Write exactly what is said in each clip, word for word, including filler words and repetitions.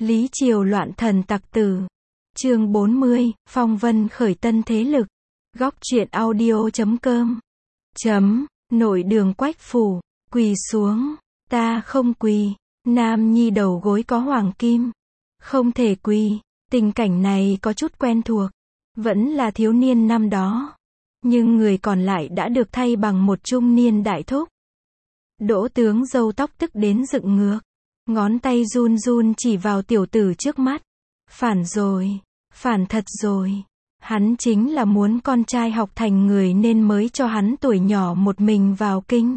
Lý Triều loạn thần tặc tử. Chương bốn mươi, phong vân khởi tân thế lực. Góc truyện audio chấm com. Chấm, nội đường Quách Phủ, quỳ xuống. Ta không quỳ. Nam nhi đầu gối có hoàng kim. Không thể quỳ. Tình cảnh này có chút quen thuộc. Vẫn là thiếu niên năm đó. Nhưng người còn lại đã được thay bằng một trung niên đại thúc. Đỗ tướng râu tóc tức đến dựng ngược. Ngón tay run run chỉ vào tiểu tử trước mắt. Phản rồi. Phản thật rồi. Hắn chính là muốn con trai học thành người nên mới cho hắn tuổi nhỏ một mình vào kinh.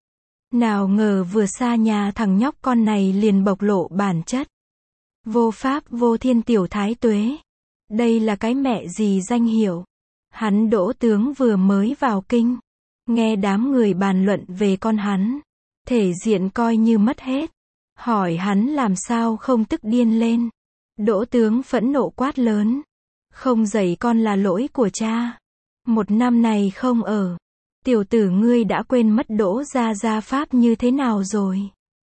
Nào ngờ vừa xa nhà thằng nhóc con này liền bộc lộ bản chất. Vô pháp vô thiên tiểu thái tuế. Đây là cái mẹ gì danh hiệu. Hắn Đỗ tướng vừa mới vào kinh. Nghe đám người bàn luận về con hắn. Thể diện coi như mất hết. Hỏi hắn làm sao không tức điên lên. Đỗ tướng phẫn nộ quát lớn. Không dạy con là lỗi của cha. Một năm này không ở. Tiểu tử ngươi đã quên mất Đỗ gia gia pháp như thế nào rồi.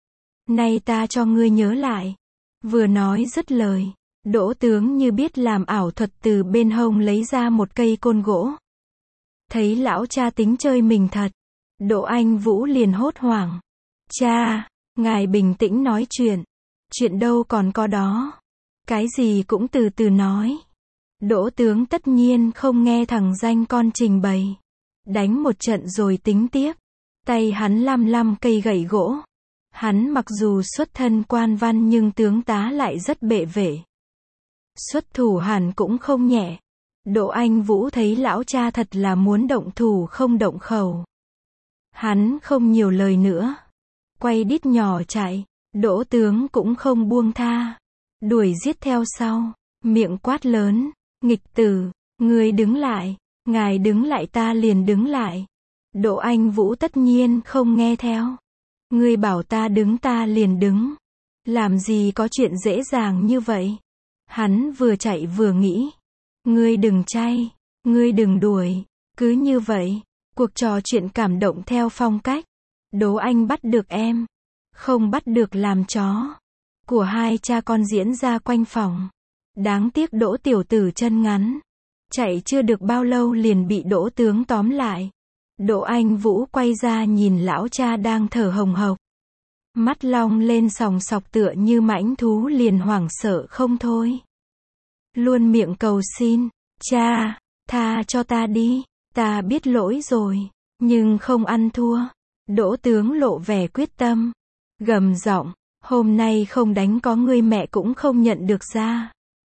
Nay ta cho ngươi nhớ lại. Vừa nói dứt lời. Đỗ tướng như biết làm ảo thuật từ bên hông lấy ra một cây côn gỗ. Thấy lão cha tính chơi mình thật. Đỗ Anh Vũ liền hốt hoảng. Cha, ngài bình tĩnh nói chuyện. Chuyện đâu còn có đó. Cái gì cũng từ từ nói. Đỗ tướng tất nhiên không nghe thằng danh con trình bày. Đánh một trận rồi tính tiếp. Tay hắn lăm lăm cây gậy gỗ. Hắn mặc dù xuất thân quan văn nhưng tướng tá lại rất bệ vệ. Xuất thủ hẳn cũng không nhẹ. Đỗ Anh Vũ thấy lão cha thật là muốn động thủ không động khẩu. Hắn không nhiều lời nữa. Quay đít nhỏ chạy. Đỗ tướng cũng không buông tha. Đuổi giết theo sau. Miệng quát lớn. Nghịch tử, ngươi đứng lại. Ngài đứng lại ta liền đứng lại. Đỗ Anh Vũ tất nhiên không nghe theo. Ngươi bảo ta đứng ta liền đứng. Làm gì có chuyện dễ dàng như vậy. Hắn vừa chạy vừa nghĩ. Ngươi đừng chay. Ngươi đừng đuổi. Cứ như vậy. Cuộc trò chuyện cảm động theo phong cách. Đố anh bắt được em. Không bắt được làm chó. Của hai cha con diễn ra quanh phòng. Đáng tiếc Đỗ tiểu tử chân ngắn. Chạy chưa được bao lâu liền bị Đỗ tướng tóm lại. Đỗ Anh Vũ quay ra nhìn lão cha đang thở hồng hộc. Mắt long lên sòng sọc tựa như mãnh thú liền hoảng sợ không thôi. Luôn miệng cầu xin. Cha, tha cho ta đi. Ta biết lỗi rồi. Nhưng không ăn thua. Đỗ tướng lộ vẻ quyết tâm. Gầm giọng. Hôm nay không đánh có ngươi mẹ cũng không nhận được ra.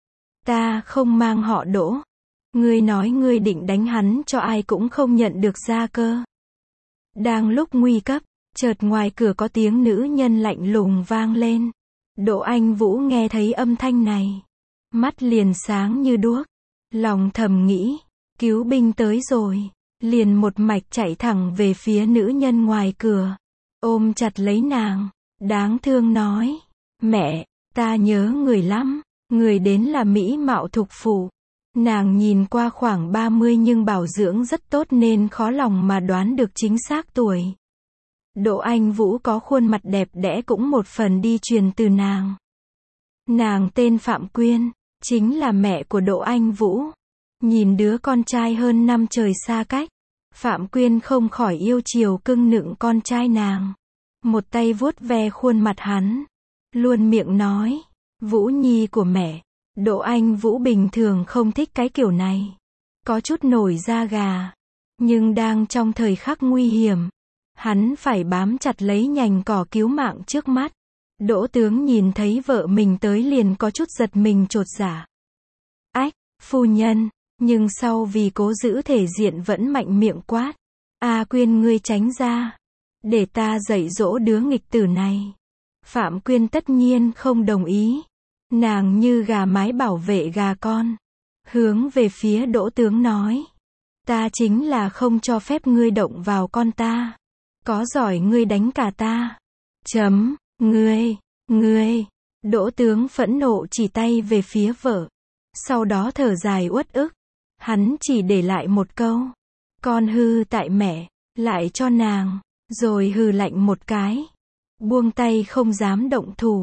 Ta không mang họ Đỗ. Ngươi nói ngươi định đánh hắn cho ai cũng không nhận được ra cơ. Đang lúc nguy cấp, chợt ngoài cửa có tiếng nữ nhân lạnh lùng vang lên. Đỗ Anh Vũ nghe thấy âm thanh này. Mắt liền sáng như đuốc. Lòng thầm nghĩ, cứu binh tới rồi. Liền một mạch chạy thẳng về phía nữ nhân ngoài cửa. Ôm chặt lấy nàng. Đáng thương nói. Mẹ, ta nhớ người lắm. Người đến là mỹ mạo thục phụ. Nàng nhìn qua khoảng ba mươi nhưng bảo dưỡng rất tốt nên khó lòng mà đoán được chính xác tuổi. Đỗ Anh Vũ có khuôn mặt đẹp đẽ cũng một phần đi truyền từ nàng. Nàng tên Phạm Quyên, chính là mẹ của Đỗ Anh Vũ. Nhìn đứa con trai hơn năm trời xa cách. Phạm Quyên không khỏi yêu chiều cưng nựng con trai nàng. Một tay vuốt ve khuôn mặt hắn. Luôn miệng nói. Vũ Nhi của mẹ. Đỗ Anh Vũ bình thường không thích cái kiểu này. Có chút nổi da gà. Nhưng đang trong thời khắc nguy hiểm. Hắn phải bám chặt lấy nhành cỏ cứu mạng trước mắt. Đỗ tướng nhìn thấy vợ mình tới liền có chút giật mình chột dạ. Ách, phu nhân. Nhưng sau vì cố giữ thể diện vẫn mạnh miệng quát. A Quyên ngươi tránh ra. Để ta dạy dỗ đứa nghịch tử này. Phạm Quyên tất nhiên không đồng ý. Nàng như gà mái bảo vệ gà con. Hướng về phía Đỗ tướng nói. Ta chính là không cho phép ngươi động vào con ta. Có giỏi ngươi đánh cả ta. Chấm, ngươi, ngươi. Đỗ tướng phẫn nộ chỉ tay về phía vợ. Sau đó thở dài uất ức. Hắn chỉ để lại một câu. Con hư tại mẹ, lại cho nàng. Rồi hừ lạnh một cái. Buông tay không dám động thủ.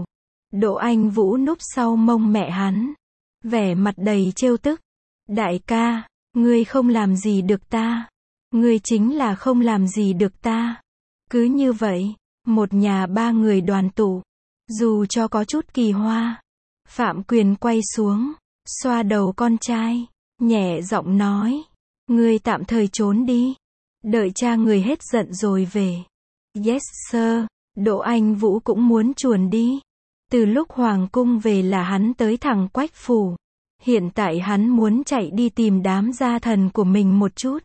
Đỗ Anh Vũ núp sau mông mẹ hắn, vẻ mặt đầy trêu tức. Đại ca, ngươi không làm gì được ta. Ngươi chính là không làm gì được ta. Cứ như vậy, một nhà ba người đoàn tụ. Dù cho có chút kỳ hoa. Phạm Quyền quay xuống, xoa đầu con trai, nhẹ giọng nói. Ngươi tạm thời trốn đi. Đợi cha người hết giận rồi về. Yes sir. Đỗ Anh Vũ cũng muốn chuồn đi. Từ lúc hoàng cung về là hắn tới thẳng Quách phủ. Hiện tại hắn muốn chạy đi tìm đám gia thần của mình một chút.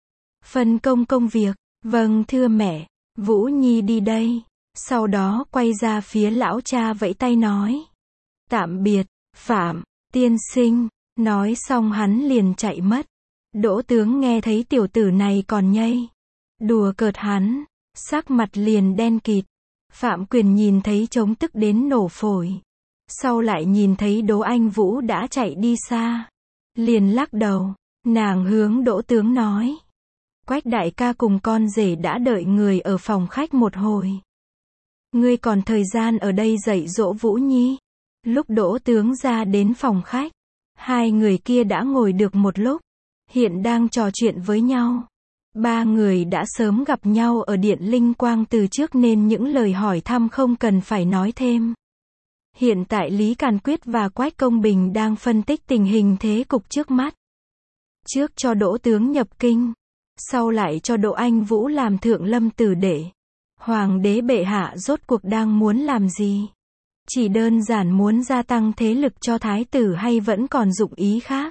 Phân công công việc. Vâng thưa mẹ. Vũ Nhi đi đây. Sau đó quay ra phía lão cha vẫy tay nói. Tạm biệt, Phạm, tiên sinh. Nói xong hắn liền chạy mất. Đỗ tướng nghe thấy tiểu tử này còn nhây. Đùa cợt hắn. Sắc mặt liền đen kịt. Phạm Quyền nhìn thấy trống tức đến nổ phổi. Sau lại nhìn thấy Đỗ Anh Vũ đã chạy đi xa. Liền lắc đầu. Nàng hướng Đỗ tướng nói. Quách đại ca cùng con rể đã đợi người ở phòng khách một hồi. Ngươi còn thời gian ở đây dạy dỗ Vũ Nhi. Lúc Đỗ tướng ra đến phòng khách, hai người kia đã ngồi được một lúc. Hiện đang trò chuyện với nhau. Ba người đã sớm gặp nhau ở Điện Linh Quang từ trước nên những lời hỏi thăm không cần phải nói thêm. Hiện tại Lý Càn Quyết và Quách Công Bình đang phân tích tình hình thế cục trước mắt. Trước cho Đỗ tướng nhập kinh, sau lại cho Đỗ Anh Vũ làm thượng lâm tử đệ. Hoàng đế bệ hạ rốt cuộc đang muốn làm gì? Chỉ đơn giản muốn gia tăng thế lực cho thái tử hay vẫn còn dụng ý khác?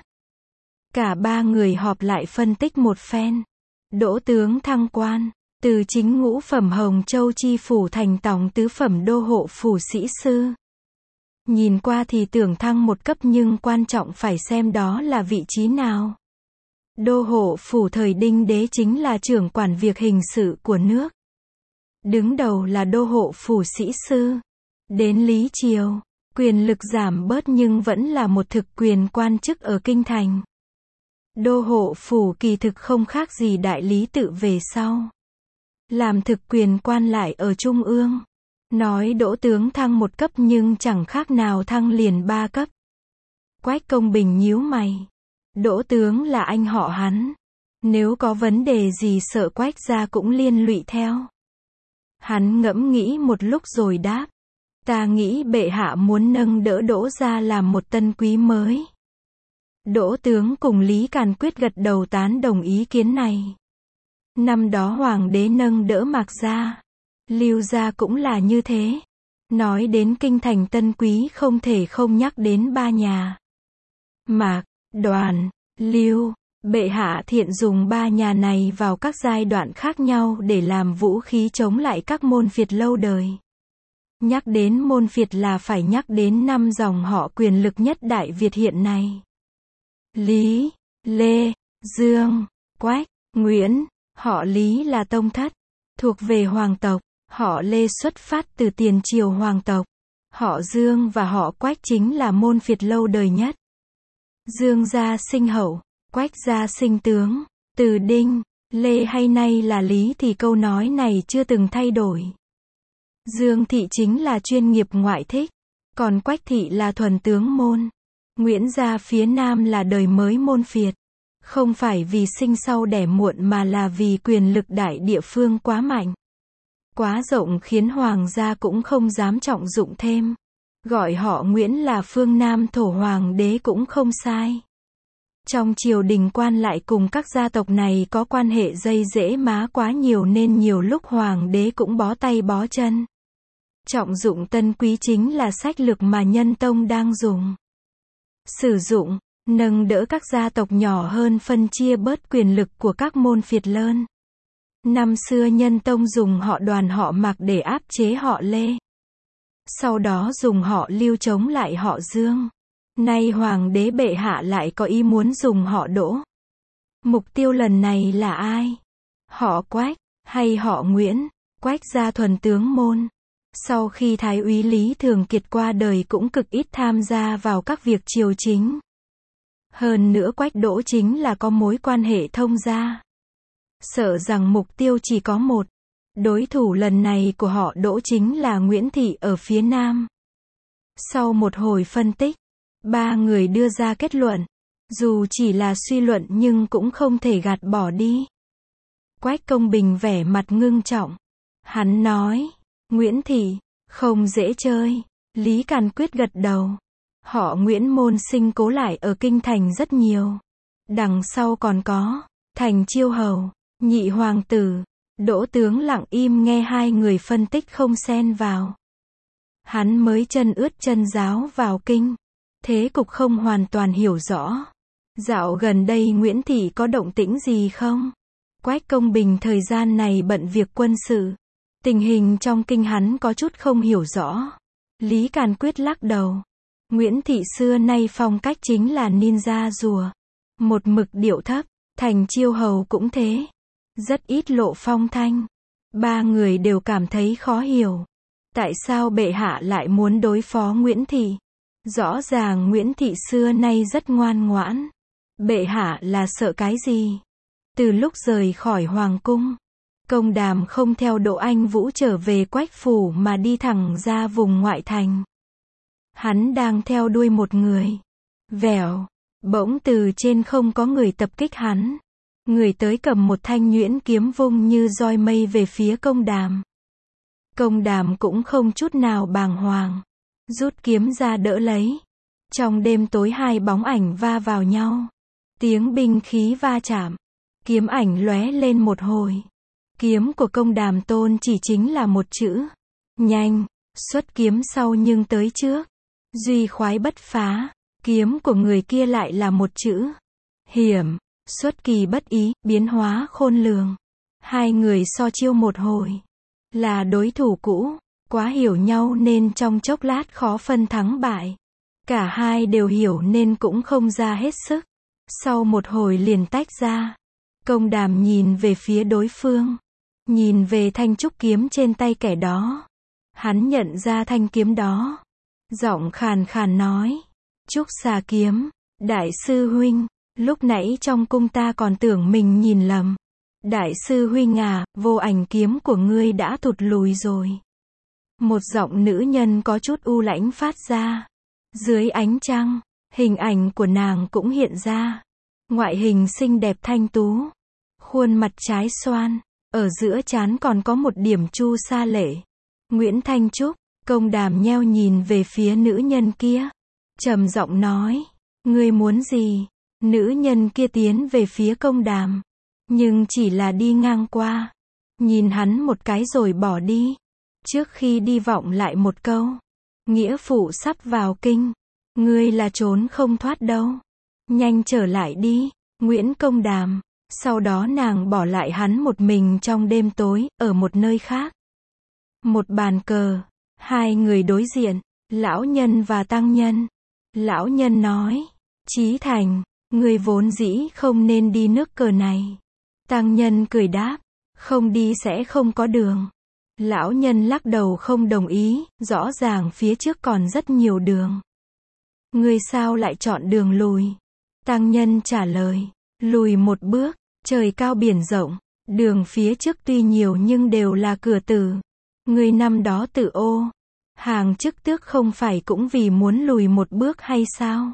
Cả ba người họp lại phân tích một phen. Đỗ tướng thăng quan, từ chính ngũ phẩm Hồng Châu chi phủ thành tổng tứ phẩm đô hộ phủ sĩ sư. Nhìn qua thì tưởng thăng một cấp nhưng quan trọng phải xem đó là vị trí nào. Đô hộ phủ thời Đinh Đế chính là trưởng quản việc hình sự của nước. Đứng đầu là đô hộ phủ sĩ sư. Đến Lý Triều, quyền lực giảm bớt nhưng vẫn là một thực quyền quan chức ở kinh thành. Đô hộ phủ kỳ thực không khác gì đại lý tự về sau. Làm thực quyền quan lại ở trung ương. Nói Đỗ tướng thăng một cấp nhưng chẳng khác nào thăng liền ba cấp. Quách Công Bình nhíu mày. Đỗ tướng là anh họ hắn. Nếu có vấn đề gì sợ Quách gia cũng liên lụy theo. Hắn ngẫm nghĩ một lúc rồi đáp. Ta nghĩ bệ hạ muốn nâng đỡ Đỗ gia làm một tân quý mới. Đỗ tướng cùng Lý Càn Quyết gật đầu tán đồng ý kiến này. Năm đó hoàng đế nâng đỡ Mạc gia, Lưu gia cũng là như thế. Nói đến kinh thành tân quý không thể không nhắc đến ba nhà. Mạc, Đoàn, Lưu, bệ hạ thiện dùng ba nhà này vào các giai đoạn khác nhau để làm vũ khí chống lại các môn phiệt lâu đời. Nhắc đến môn phiệt là phải nhắc đến năm dòng họ quyền lực nhất Đại Việt hiện nay. Lý, Lê, Dương, Quách, Nguyễn. Họ Lý là tông thất, thuộc về hoàng tộc. Họ Lê xuất phát từ tiền triều hoàng tộc. Họ Dương và họ Quách chính là môn phiệt lâu đời nhất. Dương gia sinh hậu, Quách gia sinh tướng. Từ Đinh, Lê hay nay là Lý thì câu nói này chưa từng thay đổi. Dương thị chính là chuyên nghiệp ngoại thích, còn Quách thị là thuần tướng môn. Nguyễn gia phía nam là đời mới môn phiệt. Không phải vì sinh sau đẻ muộn mà là vì quyền lực đại địa phương quá mạnh. Quá rộng khiến hoàng gia cũng không dám trọng dụng thêm. Gọi họ Nguyễn là phương Nam thổ hoàng đế cũng không sai. Trong triều đình quan lại cùng các gia tộc này có quan hệ dây dễ má quá nhiều nên nhiều lúc hoàng đế cũng bó tay bó chân. Trọng dụng tân quý chính là sách lược mà Nhân Tông đang dùng. Sử dụng, nâng đỡ các gia tộc nhỏ hơn phân chia bớt quyền lực của các môn phiệt lớn. Năm xưa Nhân Tông dùng họ Đoàn họ Mạc để áp chế họ Lê. Sau đó dùng họ Lưu chống lại họ Dương. Nay hoàng đế bệ hạ lại có ý muốn dùng họ Đỗ. Mục tiêu lần này là ai? Họ Quách, hay họ Nguyễn? Quách gia thuần tướng môn. Sau khi Thái úy Lý Thường Kiệt qua đời cũng cực ít tham gia vào các việc triều chính. Hơn nữa Quách Đỗ chính là có mối quan hệ thông gia. Sợ rằng mục tiêu chỉ có một. Đối thủ lần này của họ Đỗ chính là Nguyễn Thị ở phía Nam. Sau một hồi phân tích, ba người đưa ra kết luận. Dù chỉ là suy luận nhưng cũng không thể gạt bỏ đi. Quách Công Bình vẻ mặt ngưng trọng. Hắn nói, Nguyễn Thị, không dễ chơi. Lý Càn Quyết gật đầu. Họ Nguyễn môn sinh cố lại ở kinh thành rất nhiều. Đằng sau còn có Thành Chiêu Hầu, nhị hoàng tử. Đỗ tướng lặng im nghe hai người phân tích không xen vào. Hắn mới chân ướt chân ráo vào kinh. Thế cục không hoàn toàn hiểu rõ. Dạo gần đây Nguyễn Thị có động tĩnh gì không? Quách Công Bình thời gian này bận việc quân sự. Tình hình trong kinh hắn có chút không hiểu rõ. Lý Càn Quyết lắc đầu. Nguyễn Thị xưa nay phong cách chính là ninja rùa. Một mực điệu thấp. Thành Chiêu Hầu cũng thế. Rất ít lộ phong thanh. Ba người đều cảm thấy khó hiểu. Tại sao bệ hạ lại muốn đối phó Nguyễn Thị? Rõ ràng Nguyễn Thị xưa nay rất ngoan ngoãn. Bệ hạ là sợ cái gì? Từ lúc rời khỏi hoàng cung, Công Đàm không theo Đỗ Anh Vũ trở về Quách phủ mà đi thẳng ra vùng ngoại thành. Hắn đang theo đuôi một người. Vèo, bỗng từ trên không có người tập kích hắn. Người tới cầm một thanh nhuyễn kiếm vung như roi mây về phía Công Đàm. Công Đàm cũng không chút nào bàng hoàng. Rút kiếm ra đỡ lấy. Trong đêm tối hai bóng ảnh va vào nhau. Tiếng binh khí va chạm. Kiếm ảnh lóe lên một hồi. Kiếm của Công Đàm tôn chỉ chính là một chữ. Nhanh. Xuất kiếm sau nhưng tới trước. Duy khoái bất phá. Kiếm của người kia lại là một chữ. Hiểm. Xuất kỳ bất ý, biến hóa khôn lường. Hai người so chiêu một hồi. Là đối thủ cũ. Quá hiểu nhau nên trong chốc lát khó phân thắng bại. Cả hai đều hiểu nên cũng không ra hết sức. Sau một hồi liền tách ra. Công Đàm nhìn về phía đối phương. Nhìn về thanh trúc kiếm trên tay kẻ đó. Hắn nhận ra thanh kiếm đó. Giọng khàn khàn nói. Trúc xà kiếm. Đại sư huynh. Lúc nãy trong cung ta còn tưởng mình nhìn lầm. Đại sư huynh à, vô ảnh kiếm của ngươi đã thụt lùi rồi. Một giọng nữ nhân có chút u lãnh phát ra. Dưới ánh trăng, hình ảnh của nàng cũng hiện ra. Ngoại hình xinh đẹp thanh tú. Khuôn mặt trái xoan. Ở giữa trán còn có một điểm chu sa lệ. Nguyễn Thanh Trúc. Công Đàm nheo nhìn về phía nữ nhân kia. Trầm giọng nói. Ngươi muốn gì? Nữ nhân kia tiến về phía Công Đàm. Nhưng chỉ là đi ngang qua. Nhìn hắn một cái rồi bỏ đi. Trước khi đi vọng lại một câu. Nghĩa phụ sắp vào kinh. Ngươi là trốn không thoát đâu. Nhanh trở lại đi. Nguyễn Công Đàm. Sau đó nàng bỏ lại hắn một mình trong đêm tối, ở một nơi khác. Một bàn cờ. Hai người đối diện. Lão nhân và tăng nhân. Lão nhân nói. Chí Thành. Ngươi vốn dĩ không nên đi nước cờ này. Tăng nhân cười đáp. Không đi sẽ không có đường. Lão nhân lắc đầu không đồng ý, rõ ràng phía trước còn rất nhiều đường. Ngươi sao lại chọn đường lùi? Tăng nhân trả lời. Lùi một bước, trời cao biển rộng, đường phía trước tuy nhiều nhưng đều là cửa tử. Ngươi năm đó tự ô. Hàng chức tước không phải cũng vì muốn lùi một bước hay sao?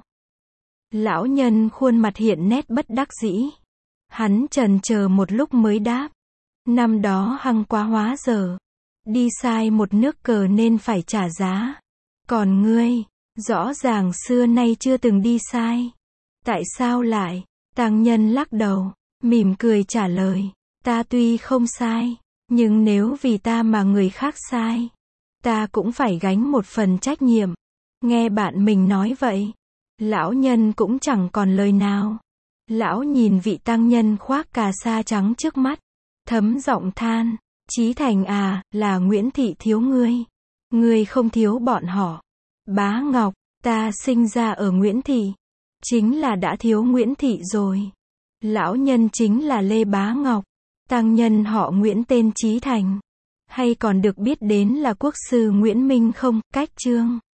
Lão nhân khuôn mặt hiện nét bất đắc dĩ. Hắn chần chờ một lúc mới đáp. Năm đó hăng quá hóa dở. Đi sai một nước cờ nên phải trả giá. Còn ngươi, rõ ràng xưa nay chưa từng đi sai. Tại sao lại? Tăng nhân lắc đầu, mỉm cười trả lời. Ta tuy không sai, nhưng nếu vì ta mà người khác sai, ta cũng phải gánh một phần trách nhiệm. Nghe bạn mình nói vậy, lão nhân cũng chẳng còn lời nào. Lão nhìn vị tăng nhân khoác cà sa trắng trước mắt, thấm giọng than. Chí Thành à, là Nguyễn Thị thiếu ngươi. Ngươi không thiếu bọn họ. Bá Ngọc, ta sinh ra ở Nguyễn Thị. Chính là đã thiếu Nguyễn Thị rồi. Lão nhân chính là Lê Bá Ngọc. Tăng nhân họ Nguyễn tên Chí Thành. Hay còn được biết đến là quốc sư Nguyễn Minh không, cách chương.